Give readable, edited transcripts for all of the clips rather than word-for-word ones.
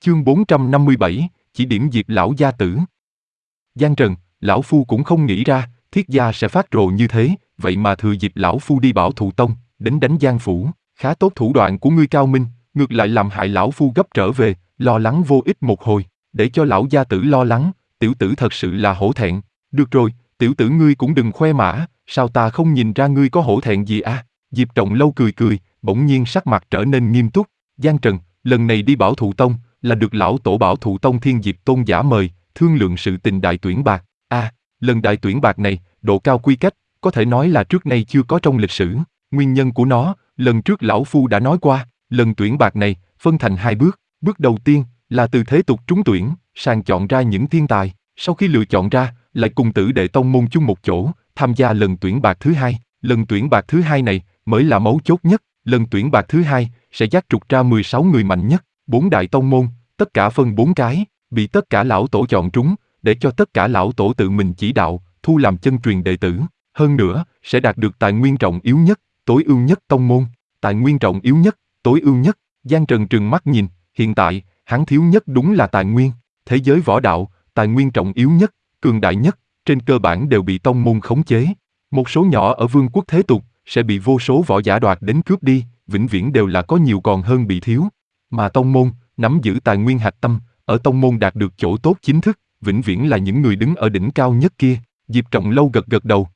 Chương 457, chỉ điểm Diệp lão gia tử. Giang Trần, lão phu cũng không nghĩ ra, Thiết gia sẽ phát rồ như thế, vậy mà thừa dịp lão phu đi Bảo Thụ Tông, đến đánh Giang phủ, khá tốt thủ đoạn của ngươi cao minh, ngược lại làm hại lão phu gấp trở về, lo lắng vô ích một hồi, để cho lão gia tử lo lắng, tiểu tử thật sự là hổ thẹn. Được rồi, tiểu tử ngươi cũng đừng khoe mã, sao ta không nhìn ra ngươi có hổ thẹn gì à? Diệp Trọng Lâu cười cười, bỗng nhiên sắc mặt trở nên nghiêm túc. Giang Trần, lần này đi Bảo Thụ Tông, là được lão tổ Bảo Thụ Tông Thiên Diệp Tôn giả mời, thương lượng sự tình đại tuyển bạc. Lần đại tuyển bạc này, độ cao quy cách, có thể nói là trước nay chưa có trong lịch sử. Nguyên nhân của nó, lần trước lão phu đã nói qua, lần tuyển bạc này, phân thành hai bước. Bước đầu tiên, là từ thế tục trúng tuyển, sàng chọn ra những thiên tài. Sau khi lựa chọn ra, lại cùng tử đệ tông môn chung một chỗ, tham gia lần tuyển bạc thứ hai. Lần tuyển bạc thứ hai này, mới là mấu chốt nhất. Lần tuyển bạc thứ hai, sẽ dắt trục ra 16 người mạnh nhất, 4 đại tông môn, tất cả phân 4 cái, bị tất cả lão tổ chọn trúng, để cho tất cả lão tổ tự mình chỉ đạo, thu làm chân truyền đệ tử. Hơn nữa, sẽ đạt được tài nguyên trọng yếu nhất, tối ưu nhất tông môn. Tài nguyên trọng yếu nhất, tối ưu nhất. Giang Trần trừng mắt nhìn, hiện tại, hắn thiếu nhất đúng là tài nguyên. Thế giới võ đạo, tài nguyên trọng yếu nhất, cường đại nhất, trên cơ bản đều bị tông môn khống chế. Một số nhỏ ở vương quốc thế tục, sẽ bị vô số võ giả đoạt đến cướp đi, vĩnh viễn đều là có nhiều còn hơn bị thiếu. Mà tông môn, nắm giữ tài nguyên hạch tâm, ở tông môn đạt được chỗ tốt chính thức, vĩnh viễn là những người đứng ở đỉnh cao nhất kia. Diệp Trọng Lâu gật gật đầu.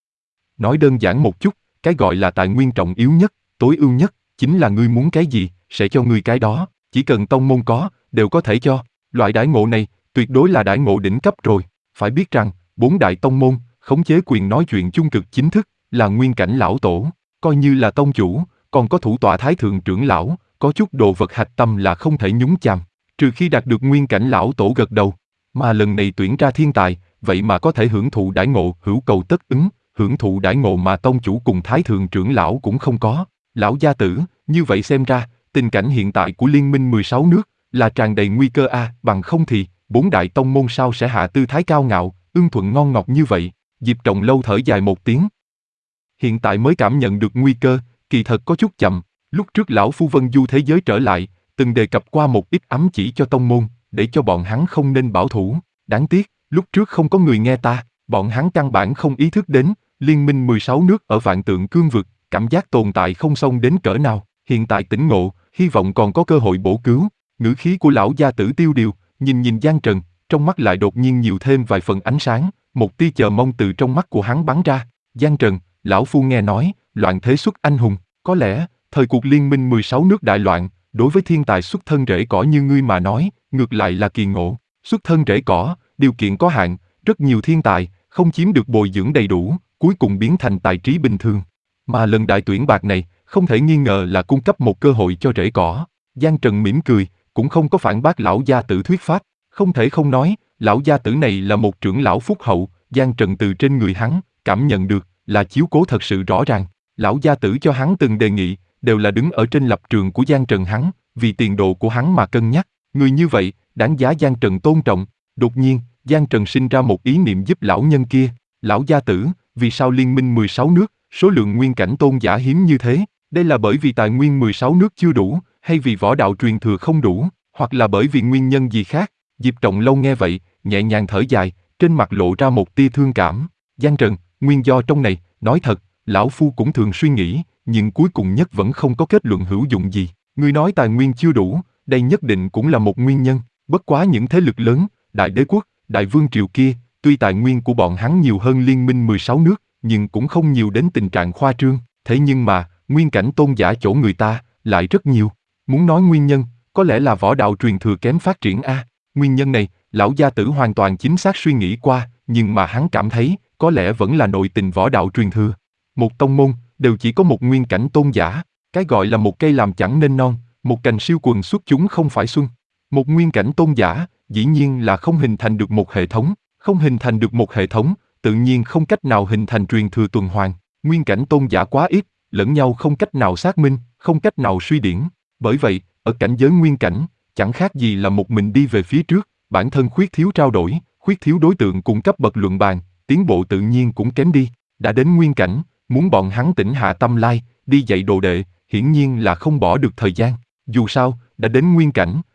Nói đơn giản một chút, cái gọi là tài nguyên trọng yếu nhất, tối ưu nhất, chính là ngươi muốn cái gì, sẽ cho ngươi cái đó, chỉ cần tông môn có, đều có thể cho. Loại đãi ngộ này, tuyệt đối là đãi ngộ đỉnh cấp rồi. Phải biết rằng, 4 đại tông môn, khống chế quyền nói chuyện chung cực chính thức, là nguyên cảnh lão tổ, coi như là tông chủ, còn có thủ tọa thái thượng trưởng lão, có chút đồ vật hạch tâm là không thể nhúng chàm, trừ khi đạt được nguyên cảnh lão tổ gật đầu. Mà lần này tuyển ra thiên tài, vậy mà có thể hưởng thụ đãi ngộ hữu cầu tất ứng, hưởng thụ đãi ngộ mà tông chủ cùng thái thượng trưởng lão cũng không có. Lão gia tử, như vậy xem ra, tình cảnh hiện tại của liên minh 16 nước, là tràn đầy nguy cơ bằng không thì, 4 đại tông môn sao sẽ hạ tư thái cao ngạo, ưng thuận ngon ngọt như vậy. Diệp Trọng Lâu thở dài một tiếng. Hiện tại mới cảm nhận được nguy cơ, kỳ thật có chút chậm. Lúc trước lão phu Vân Du thế giới trở lại, từng đề cập qua một ít ám chỉ cho tông môn, để cho bọn hắn không nên bảo thủ. Đáng tiếc, lúc trước không có người nghe ta, bọn hắn căn bản không ý thức đến, liên minh 16 nước ở vạn tượng cương vực, cảm giác tồn tại không song đến cỡ nào. Hiện tại tỉnh ngộ, hy vọng còn có cơ hội bổ cứu. Ngữ khí của lão gia tử tiêu điều, nhìn Giang Trần, trong mắt lại đột nhiên nhiều thêm vài phần ánh sáng, một tia chờ mong từ trong mắt của hắn bắn ra. Giang Trần, lão phu nghe nói, loạn thế xuất anh hùng, có lẽ, thời cuộc liên minh 16 nước đại loạn, đối với thiên tài xuất thân rễ cỏ như ngươi mà nói, ngược lại là kỳ ngộ. Xuất thân rễ cỏ, điều kiện có hạn, rất nhiều thiên tài, không chiếm được bồi dưỡng đầy đủ, cuối cùng biến thành tài trí bình thường. Mà lần đại tuyển bạc này, không thể nghi ngờ là cung cấp một cơ hội cho rễ cỏ. Giang Trần mỉm cười, cũng không có phản bác lão gia tử thuyết pháp. Không thể không nói, lão gia tử này là một trưởng lão phúc hậu. Giang Trần từ trên người hắn, cảm nhận được, là chiếu cố thật sự rõ ràng. Lão gia tử cho hắn từng đề nghị, đều là đứng ở trên lập trường của Giang Trần hắn, vì tiền đồ của hắn mà cân nhắc. Người như vậy, đáng giá Giang Trần tôn trọng. Đột nhiên, Giang Trần sinh ra một ý niệm giúp lão nhân kia. Lão gia tử, vì sao liên minh 16 nước, số lượng nguyên cảnh tôn giả hiếm như thế? Đây là bởi vì tài nguyên 16 nước chưa đủ, hay vì võ đạo truyền thừa không đủ, hoặc là bởi vì nguyên nhân gì khác? Diệp Trọng Lâu nghe vậy, nhẹ nhàng thở dài, trên mặt lộ ra một tia thương cảm. Giang Trần, nguyên do trong này, nói thật, lão phu cũng thường suy nghĩ, nhưng cuối cùng nhất vẫn không có kết luận hữu dụng gì. Ngươi nói tài nguyên chưa đủ, đây nhất định cũng là một nguyên nhân. Bất quá những thế lực lớn, đại đế quốc, đại vương triều kia, tuy tài nguyên của bọn hắn nhiều hơn liên minh 16 nước, nhưng cũng không nhiều đến tình trạng khoa trương. Thế nhưng mà, nguyên cảnh tôn giả chỗ người ta, lại rất nhiều. Muốn nói nguyên nhân, có lẽ là võ đạo truyền thừa kém phát triển Nguyên nhân này, lão gia tử hoàn toàn chính xác suy nghĩ qua, nhưng mà hắn cảm thấy, có lẽ vẫn là nội tình võ đạo truyền thừa. Một tông môn, đều chỉ có một nguyên cảnh tôn giả, cái gọi là một cây làm chẳng nên non, một cành siêu quần xuất chúng không phải xuân. Một nguyên cảnh tôn giả, dĩ nhiên là không hình thành được một hệ thống, không hình thành được một hệ thống, tự nhiên không cách nào hình thành truyền thừa tuần hoàn. Nguyên cảnh tôn giả quá ít, lẫn nhau không cách nào xác minh, không cách nào suy điển. Bởi vậy, ở cảnh giới nguyên cảnh, chẳng khác gì là một mình đi về phía trước, bản thân khuyết thiếu trao đổi, khuyết thiếu đối tượng cùng cấp bậc luận bàn, tiến bộ tự nhiên cũng kém đi. Đã đến nguyên cảnh, muốn bọn hắn tĩnh hạ tâm lai, đi dạy đồ đệ, hiển nhiên là không bỏ được thời gian. Dù sao, đã đến nguyên cảnh,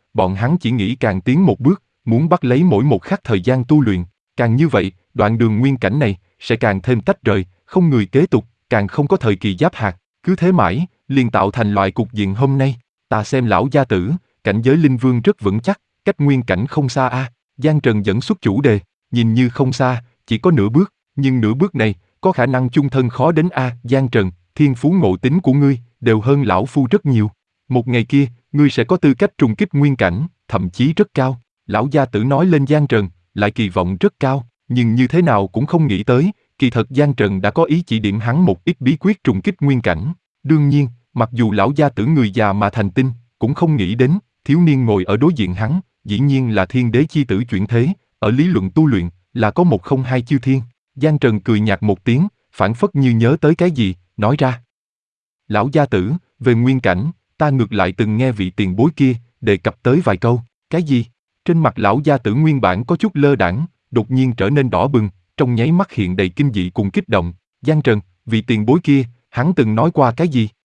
bọn hắn chỉ nghĩ càng tiến một bước, muốn bắt lấy mỗi một khắc thời gian tu luyện, càng như vậy, đoạn đường nguyên cảnh này sẽ càng thêm tách rời, không người kế tục, càng không có thời kỳ giáp hạt, cứ thế mãi, liền tạo thành loại cục diện hôm nay. Ta xem lão gia tử, cảnh giới linh vương rất vững chắc, cách nguyên cảnh không xa a. Giang Trần dẫn xuất chủ đề, nhìn như không xa, chỉ có nửa bước, nhưng nửa bước này, có khả năng chung thân khó đến a. Giang Trần, thiên phú ngộ tính của ngươi, đều hơn lão phu rất nhiều. Một ngày kia, ngươi sẽ có tư cách trùng kích nguyên cảnh, thậm chí rất cao. Lão gia tử nói lên Giang Trần, lại kỳ vọng rất cao, nhưng như thế nào cũng không nghĩ tới, kỳ thật Giang Trần đã có ý chỉ điểm hắn một ít bí quyết trùng kích nguyên cảnh. Đương nhiên, mặc dù lão gia tử người già mà thành tinh, cũng không nghĩ đến, thiếu niên ngồi ở đối diện hắn, dĩ nhiên là thiên đế chi tử chuyển thế, ở lý luận tu luyện, là có một không hai chư thiên. Giang Trần cười nhạt một tiếng, phảng phất như nhớ tới cái gì, nói ra. Lão gia tử, về nguyên cảnh, ta ngược lại từng nghe vị tiền bối kia, đề cập tới vài câu, cái gì? Trên mặt lão gia tử nguyên bản có chút lơ đãng, đột nhiên trở nên đỏ bừng, trong nháy mắt hiện đầy kinh dị cùng kích động. Giang Trần, vị tiền bối kia, hắn từng nói qua cái gì?